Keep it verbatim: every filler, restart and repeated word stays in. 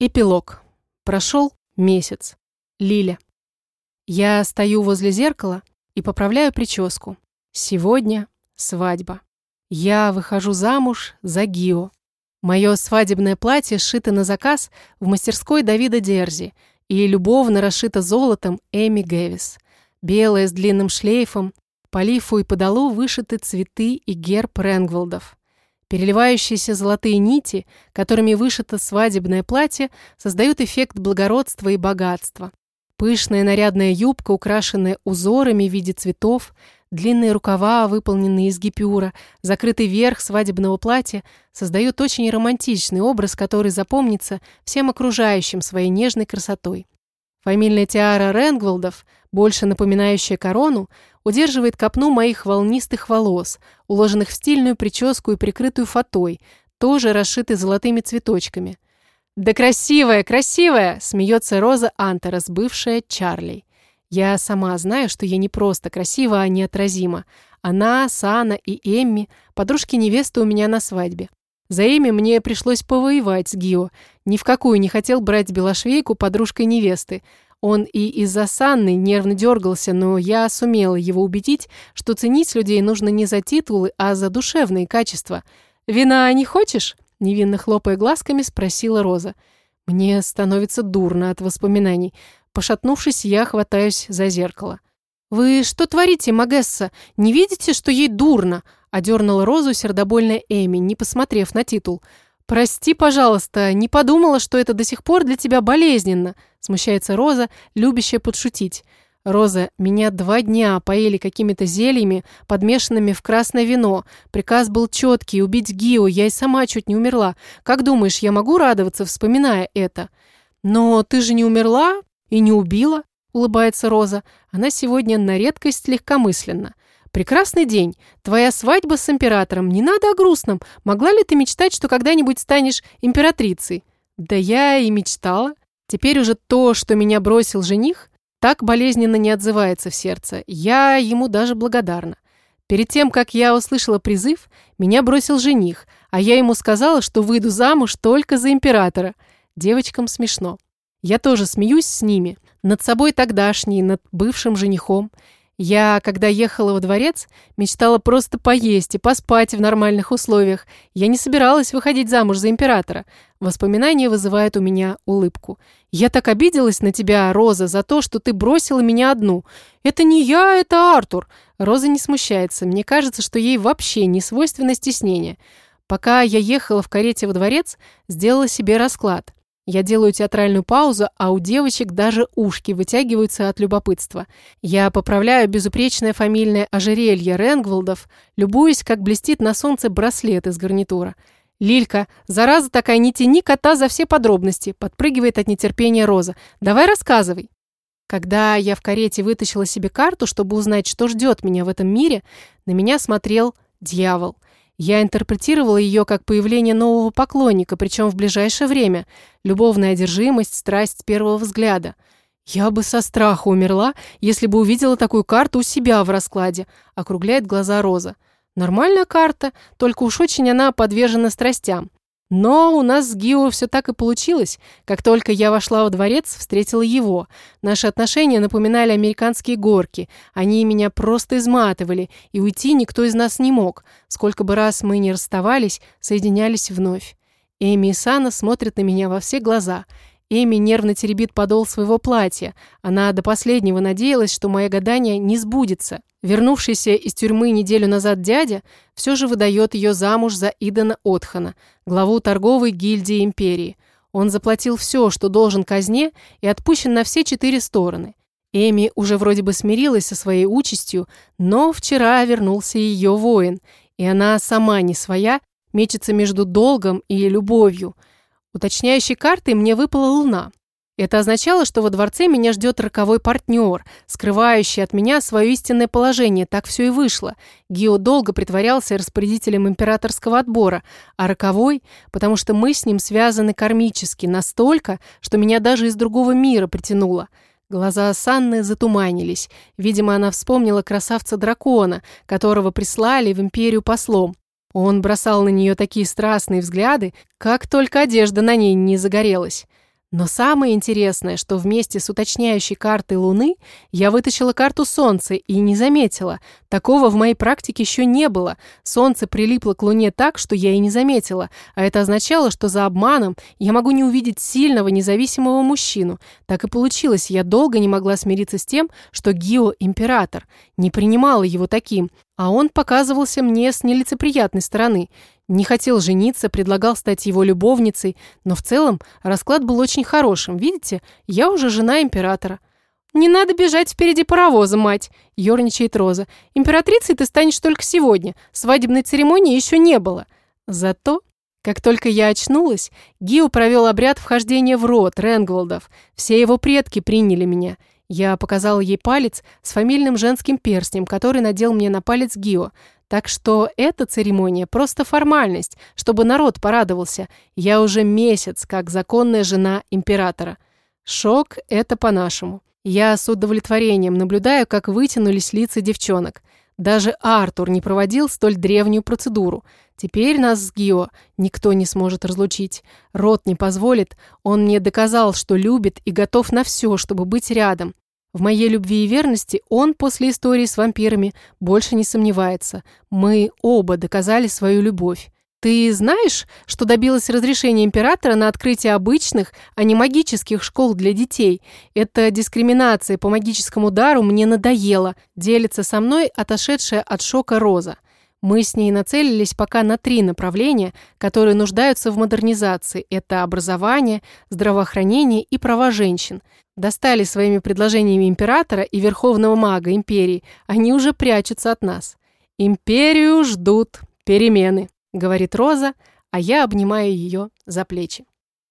Эпилог. Прошел месяц. Лиля. Я стою возле зеркала и поправляю прическу. Сегодня свадьба. Я выхожу замуж за Гио. Мое свадебное платье сшито на заказ в мастерской Давида Дерзи и любовно расшито золотом Эми Гэвис. Белое с длинным шлейфом, по лифу и подолу вышиты цветы и герб Рэнгволдов. Переливающиеся золотые нити, которыми вышито свадебное платье, создают эффект благородства и богатства. Пышная нарядная юбка, украшенная узорами в виде цветов, длинные рукава, выполненные из гипюра, закрытый верх свадебного платья создают очень романтичный образ, который запомнится всем окружающим своей нежной красотой. Фамильная тиара Рэнгволдов, больше напоминающая корону, удерживает копну моих волнистых волос, уложенных в стильную прическу и прикрытую фатой, тоже расшитой золотыми цветочками. «Да красивая, красивая!» – смеется Роза Антерос, бывшая Чарли. Я сама знаю, что я не просто красива, а неотразима. Она, Сана и Эмми – подружки невесты у меня на свадьбе. За Эми мне пришлось повоевать с Гио. Ни в какую не хотел брать Белошвейку подружкой невесты. Он и из-за Санны нервно дергался, но я сумела его убедить, что ценить людей нужно не за титулы, а за душевные качества. «Вина не хочешь?» – невинно хлопая глазками, спросила Роза. Мне становится дурно от воспоминаний. Пошатнувшись, я хватаюсь за зеркало. «Вы что творите, Магесса? Не видите, что ей дурно?» – одернула Розу сердобольная Эми, не посмотрев на титул. «Прости, пожалуйста, не подумала, что это до сих пор для тебя болезненно», – смущается Роза, любящая подшутить. «Роза, меня два дня поели какими-то зельями, подмешанными в красное вино. Приказ был четкий – убить Гио, я и сама чуть не умерла. Как думаешь, я могу радоваться, вспоминая это?» «Но ты же не умерла и не убила», – улыбается Роза. Она сегодня на редкость легкомысленна. «Прекрасный день. Твоя свадьба с императором. Не надо о грустном. Могла ли ты мечтать, что когда-нибудь станешь императрицей?» «Да я и мечтала. Теперь уже то, что меня бросил жених, так болезненно не отзывается в сердце. Я ему даже благодарна. Перед тем, как я услышала призыв, меня бросил жених, а я ему сказала, что выйду замуж только за императора. Девочкам смешно. Я тоже смеюсь с ними. Над собой тогдашней, над бывшим женихом. Я, когда ехала во дворец, мечтала просто поесть и поспать в нормальных условиях. Я не собиралась выходить замуж за императора. Воспоминания вызывают у меня улыбку. Я так обиделась на тебя, Роза, за то, что ты бросила меня одну. Это не я, это Артур. Роза не смущается. Мне кажется, что ей вообще не свойственно стеснение. Пока я ехала в карете во дворец, сделала себе расклад. Я делаю театральную паузу, а у девочек даже ушки вытягиваются от любопытства. Я поправляю безупречное фамильное ожерелье Рэнгволдов, любуюсь, как блестит на солнце браслет из гарнитура. «Лилька, зараза такая, не тяни кота за все подробности», подпрыгивает от нетерпения Роза. «Давай рассказывай». Когда я в карете вытащила себе карту, чтобы узнать, что ждет меня в этом мире, на меня смотрел дьявол. Я интерпретировала ее как появление нового поклонника, причем в ближайшее время. Любовная одержимость, страсть первого взгляда. Я бы со страха умерла, если бы увидела такую карту у себя в раскладе, округляет глаза Роза. Нормальная карта, только уж очень она подвержена страстям. Но у нас с Гио все так и получилось. Как только я вошла во дворец, встретила его. Наши отношения напоминали американские горки. Они меня просто изматывали, и уйти никто из нас не мог. Сколько бы раз мы ни расставались, соединялись вновь. Эми и Сана смотрят на меня во все глаза. Эми нервно теребит подол своего платья. Она до последнего надеялась, что мое гадание не сбудется. Вернувшийся из тюрьмы неделю назад дядя все же выдает ее замуж за Идана Отхана, главу торговой гильдии империи. Он заплатил все, что должен казне, и отпущен на все четыре стороны. Эми уже вроде бы смирилась со своей участью, но вчера вернулся ее воин, и она сама не своя, мечется между долгом и любовью. Уточняющей картой мне выпала луна. Это означало, что во дворце меня ждет роковой партнер, скрывающий от меня свое истинное положение. Так все и вышло. Гио долго притворялся распорядителем императорского отбора, а роковой, потому что мы с ним связаны кармически, настолько, что меня даже из другого мира притянуло. Глаза Санны затуманились. Видимо, она вспомнила красавца-дракона, которого прислали в империю послом. Он бросал на нее такие страстные взгляды, как только одежда на ней не загорелась. Но самое интересное, что вместе с уточняющей картой Луны я вытащила карту Солнца и не заметила. Такого в моей практике еще не было. Солнце прилипло к Луне так, что я и не заметила. А это означало, что за обманом я могу не увидеть сильного, независимого мужчину. Так и получилось. Я долго не могла смириться с тем, что Гио – император. Не принимала его таким. А он показывался мне с нелицеприятной стороны. Не хотел жениться, предлагал стать его любовницей, но в целом расклад был очень хорошим. Видите, я уже жена императора. «Не надо бежать впереди паровоза, мать!» – ерничает Роза. «Императрицей ты станешь только сегодня. Свадебной церемонии еще не было». Зато, как только я очнулась, Гио провел обряд вхождения в род Ренгволдов. Все его предки приняли меня. Я показала ей палец с фамильным женским перстнем, который надел мне на палец Гио. Так что эта церемония просто формальность, чтобы народ порадовался. Я уже месяц как законная жена императора. Шок – это по-нашему. Я с удовлетворением наблюдаю, как вытянулись лица девчонок. Даже Артур не проводил столь древнюю процедуру. Теперь нас с Гио никто не сможет разлучить. Род не позволит. Он мне доказал, что любит и готов на все, чтобы быть рядом. В моей любви и верности он после истории с вампирами больше не сомневается. Мы оба доказали свою любовь. Ты знаешь, что добилась разрешения императора на открытие обычных, а не магических школ для детей? Эта дискриминация по магическому дару мне надоела, делится со мной отошедшая от шока Роза. Мы с ней нацелились пока на три направления, которые нуждаются в модернизации. Это образование, здравоохранение и права женщин. Достали своими предложениями императора и верховного мага империи. Они уже прячутся от нас. «Империю ждут перемены», — говорит Роза, а я обнимаю ее за плечи.